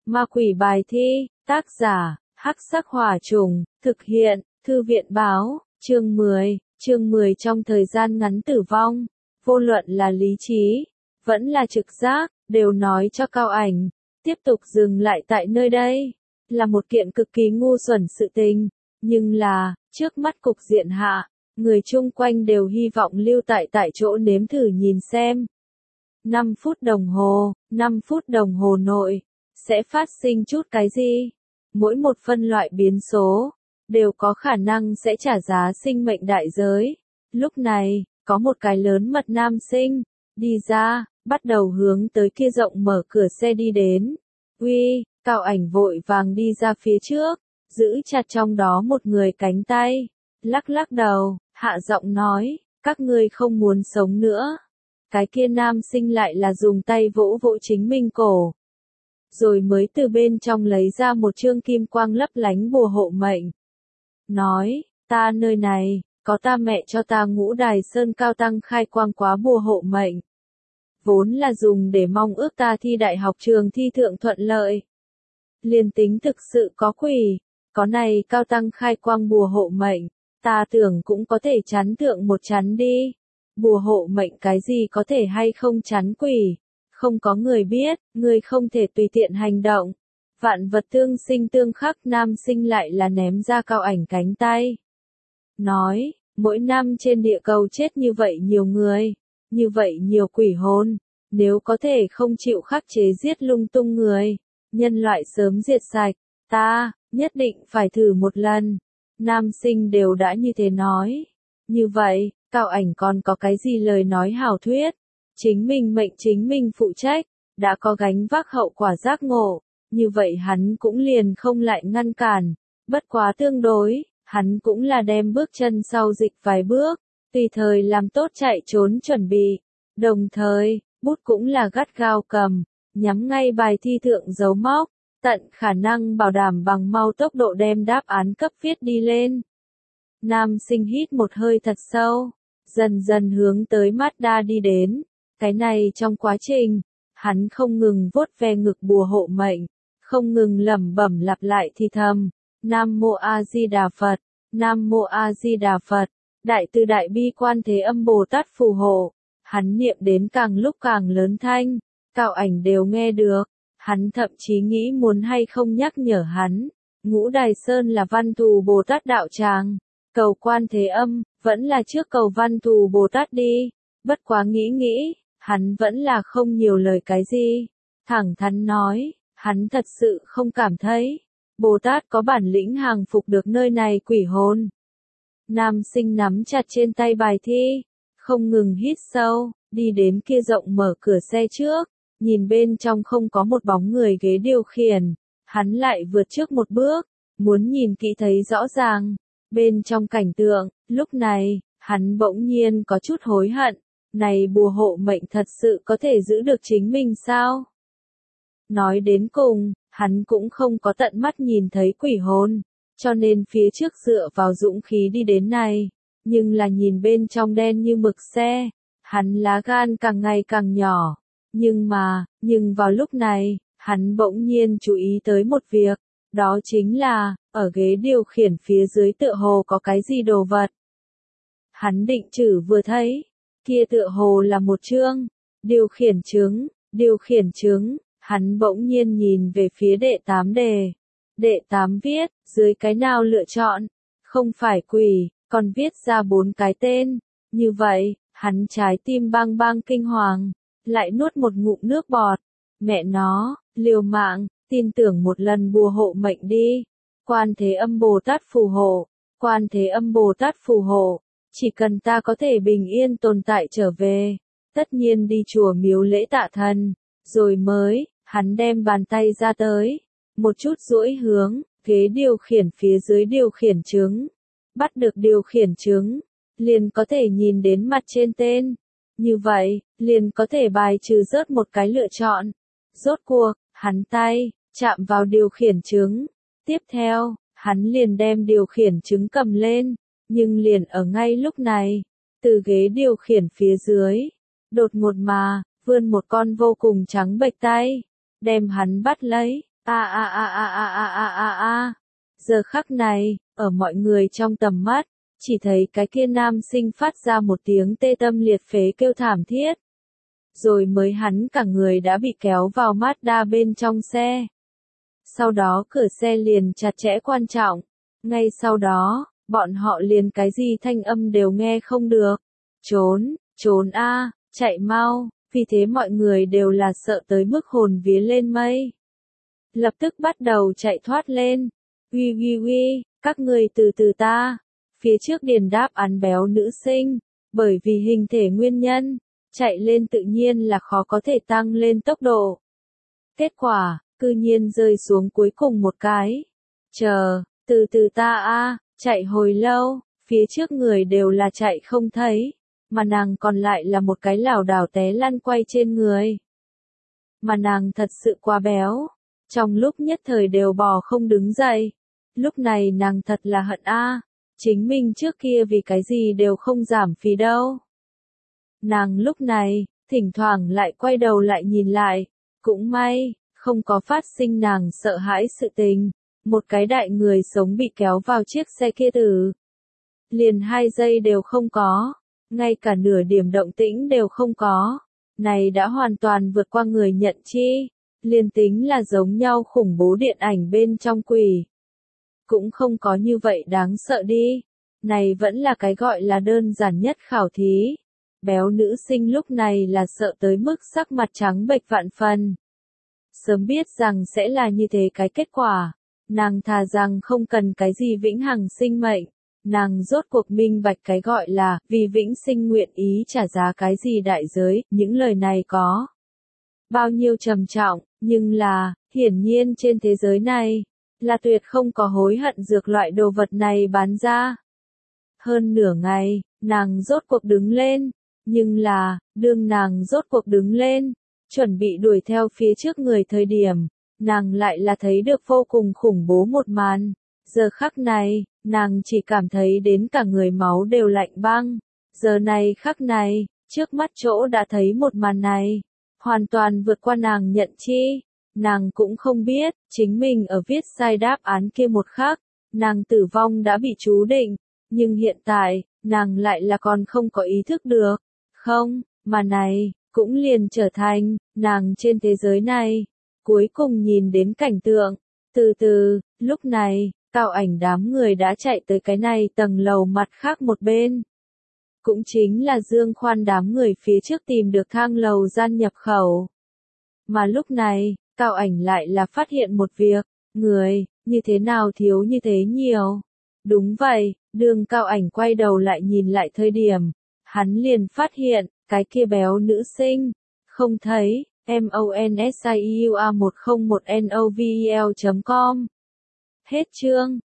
Ma quỷ bài thi, tác giả, Hắc Sắc Hỏa Trùng, thực hiện, Thư viện báo, chương 10 trong thời gian ngắn tử vong, vô luận là lý trí, vẫn là trực giác, đều nói cho Cao Ảnh, tiếp tục dừng lại tại nơi đây, là một kiện cực kỳ ngu xuẩn sự tình, nhưng là, trước mắt cục diện hạ, người chung quanh đều hy vọng lưu tại chỗ nếm thử nhìn xem. 5 phút đồng hồ nội, sẽ phát sinh chút cái gì? Mỗi một phân loại biến số, đều có khả năng sẽ trả giá sinh mệnh đại giới. Lúc này, có một cái lớn mật nam sinh, đi ra, bắt đầu hướng tới kia rộng mở cửa xe đi đến. Uy, Cao Ảnh vội vàng đi ra phía trước, giữ chặt trong đó một người cánh tay, lắc lắc đầu, hạ giọng nói, các ngươi không muốn sống nữa. Cái kia nam sinh lại là dùng tay vỗ vỗ chính mình cổ. Rồi mới từ bên trong lấy ra một chương kim quang lấp lánh bùa hộ mệnh. Nói, ta nơi này, có ta mẹ cho ta Ngũ Đài Sơn cao tăng khai quang quá bùa hộ mệnh. Vốn là dùng để mong ước ta thi đại học trường thi thượng thuận lợi. Liên tính thực sự có quỷ, có này cao tăng khai quang bùa hộ mệnh, ta tưởng cũng có thể chắn thượng một chắn đi. Bùa hộ mệnh cái gì có thể hay không chắn quỷ, không có người biết, người không thể tùy tiện hành động. Vạn vật tương sinh tương khắc, nam sinh lại là ném ra Cao Ảnh cánh tay. Nói, mỗi năm trên địa cầu chết như vậy nhiều người, như vậy nhiều quỷ hồn, nếu có thể không chịu khắc chế giết lung tung người, nhân loại sớm diệt sạch, ta, nhất định phải thử một lần. Nam sinh đều đã như thế nói. Như vậy, Cao Ảnh còn có cái gì lời nói hảo thuyết? Chính mình mệnh chính mình phụ trách, đã có gánh vác hậu quả giác ngộ, như vậy hắn cũng liền không lại ngăn cản, bất quá tương đối, hắn cũng là đem bước chân sau dịch vài bước, tùy thời làm tốt chạy trốn chuẩn bị, đồng thời, bút cũng là gắt gao cầm, nhắm ngay bài thi thượng dấu mốc, tận khả năng bảo đảm bằng mau tốc độ đem đáp án cấp viết đi lên. Nam sinh hít một hơi thật sâu, dần dần hướng tới Mazda đi đến. Cái này trong quá trình, hắn không ngừng vuốt ve ngực bùa hộ mệnh, không ngừng lẩm bẩm lặp lại thì thầm, Nam Mô A Di Đà Phật, Nam Mô A Di Đà Phật, Đại Từ Đại Bi Quan Thế Âm Bồ Tát phù hộ. Hắn niệm đến càng lúc càng lớn thanh, Cao Ảnh đều nghe được, hắn thậm chí nghĩ muốn hay không nhắc nhở hắn, Ngũ Đài Sơn là Văn Thù Bồ Tát đạo tràng, cầu Quan Thế Âm, vẫn là trước cầu Văn Thù Bồ Tát đi, bất quá nghĩ, hắn vẫn là không nhiều lời cái gì, thẳng thắn nói, hắn thật sự không cảm thấy, Bồ Tát có bản lĩnh hàng phục được nơi này quỷ hồn. Nam sinh nắm chặt trên tay bài thi, không ngừng hít sâu, đi đến kia rộng mở cửa xe trước, nhìn bên trong không có một bóng người ghế điều khiển, hắn lại vượt trước một bước, muốn nhìn kỹ thấy rõ ràng, bên trong cảnh tượng, lúc này, hắn bỗng nhiên có chút hối hận, này bùa hộ mệnh thật sự có thể giữ được chính mình sao? Nói đến cùng, hắn cũng không có tận mắt nhìn thấy quỷ hồn, cho nên phía trước dựa vào dũng khí đi đến này, nhưng là nhìn bên trong đen như mực xe, hắn lá gan càng ngày càng nhỏ, nhưng vào lúc này, hắn bỗng nhiên chú ý tới một việc, đó chính là, ở ghế điều khiển phía dưới tựa hồ có cái gì đồ vật. Hắn định chử vừa thấy, kia tựa hồ là một chương, điều khiển chứng, hắn bỗng nhiên nhìn về phía đệ 8 đề. Đệ 8 viết, dưới cái nào lựa chọn, không phải quỷ, còn viết ra 4 cái tên, như vậy, hắn trái tim bang bang kinh hoàng, lại nuốt một ngụm nước bọt, mẹ nó, liều mạng, tin tưởng một lần bùa hộ mệnh đi, Quan Thế Âm Bồ Tát phù hộ, Quan Thế Âm Bồ Tát phù hộ, chỉ cần ta có thể bình yên tồn tại trở về, tất nhiên đi chùa miếu lễ tạ thần, rồi mới, hắn đem bàn tay ra tới, một chút duỗi hướng, ghế điều khiển phía dưới điều khiển chứng, bắt được điều khiển chứng, liền có thể nhìn đến mặt trên tên, như vậy, liền có thể bài trừ rớt một cái lựa chọn, rốt cuộc, hắn tay, chạm vào điều khiển chứng, tiếp theo, hắn liền đem điều khiển chứng cầm lên, nhưng liền ở ngay lúc này, từ ghế điều khiển phía dưới, đột ngột mà, vươn một con vô cùng trắng bệch tay, đem hắn bắt lấy, a. Giờ khắc này, ở mọi người trong tầm mắt, chỉ thấy cái kia nam sinh phát ra một tiếng tê tâm liệt phế kêu thảm thiết. Rồi mới hắn cả người đã bị kéo vào Mazda bên trong xe. Sau đó cửa xe liền chặt chẽ quan trọng. Ngay sau đó, bọn họ liền cái gì thanh âm đều nghe không được. Trốn, trốn a, chạy mau, vì thế mọi người đều là sợ tới mức hồn vía lên mây. Lập tức bắt đầu chạy thoát lên. Uy, các người từ từ ta. Phía trước điền đáp án béo nữ sinh, bởi vì hình thể nguyên nhân, chạy lên tự nhiên là khó có thể tăng lên tốc độ. Kết quả, cư nhiên rơi xuống cuối cùng một cái. Chờ, từ từ ta a, chạy hồi lâu, phía trước người đều là chạy không thấy, mà nàng còn lại là một cái lảo đảo té lăn quay trên người. Mà nàng thật sự quá béo, trong lúc nhất thời đều bò không đứng dậy. Lúc này nàng thật là hận a, chính mình trước kia vì cái gì đều không giảm phì đâu. Nàng lúc này, thỉnh thoảng lại quay đầu lại nhìn lại, cũng may, không có phát sinh nàng sợ hãi sự tình. Một cái đại người sống bị kéo vào chiếc xe kia tử. Liền 2 giây đều không có, ngay cả nửa điểm động tĩnh đều không có. Này đã hoàn toàn vượt qua người nhận chi, liền tính là giống nhau khủng bố điện ảnh bên trong quỷ. Cũng không có như vậy đáng sợ đi, này vẫn là cái gọi là đơn giản nhất khảo thí. Béo nữ sinh lúc này là sợ tới mức sắc mặt trắng bệch vạn phần. Sớm biết rằng sẽ là như thế cái kết quả. Nàng thà rằng không cần cái gì vĩnh hằng sinh mệnh, nàng rốt cuộc minh bạch cái gọi là, vì vĩnh sinh nguyện ý trả giá cái gì đại giới, những lời này có bao nhiêu trầm trọng, nhưng là, hiển nhiên trên thế giới này, là tuyệt không có hối hận dược loại đồ vật này bán ra. Hơn nửa ngày, nàng rốt cuộc đứng lên, nhưng là, đương nàng rốt cuộc đứng lên, chuẩn bị đuổi theo phía trước người thời điểm. Nàng lại là thấy được vô cùng khủng bố một màn. Giờ khắc này, nàng chỉ cảm thấy đến cả người máu đều lạnh băng. Giờ này khắc này, trước mắt chỗ đã thấy một màn này. Hoàn toàn vượt qua nàng nhận chi. Nàng cũng không biết, chính mình ở viết sai đáp án kia một khắc. Nàng tử vong đã bị chú định. Nhưng hiện tại, nàng lại là còn không có ý thức được. Không, mà này, cũng liền trở thành, nàng trên thế giới này. Cuối cùng nhìn đến cảnh tượng, từ từ, lúc này, Cao Ảnh đám người đã chạy tới cái này tầng lầu mặt khác một bên. Cũng chính là Dương Khoan đám người phía trước tìm được thang lầu gian nhập khẩu. Mà lúc này, Cao Ảnh lại là phát hiện một việc, người, như thế nào thiếu như thế nhiều. Đúng vậy, đường Cao Ảnh quay đầu lại nhìn lại thời điểm, hắn liền phát hiện, cái kia béo nữ sinh, không thấy. MONSIEUA101NOVEL.com. Hết chương.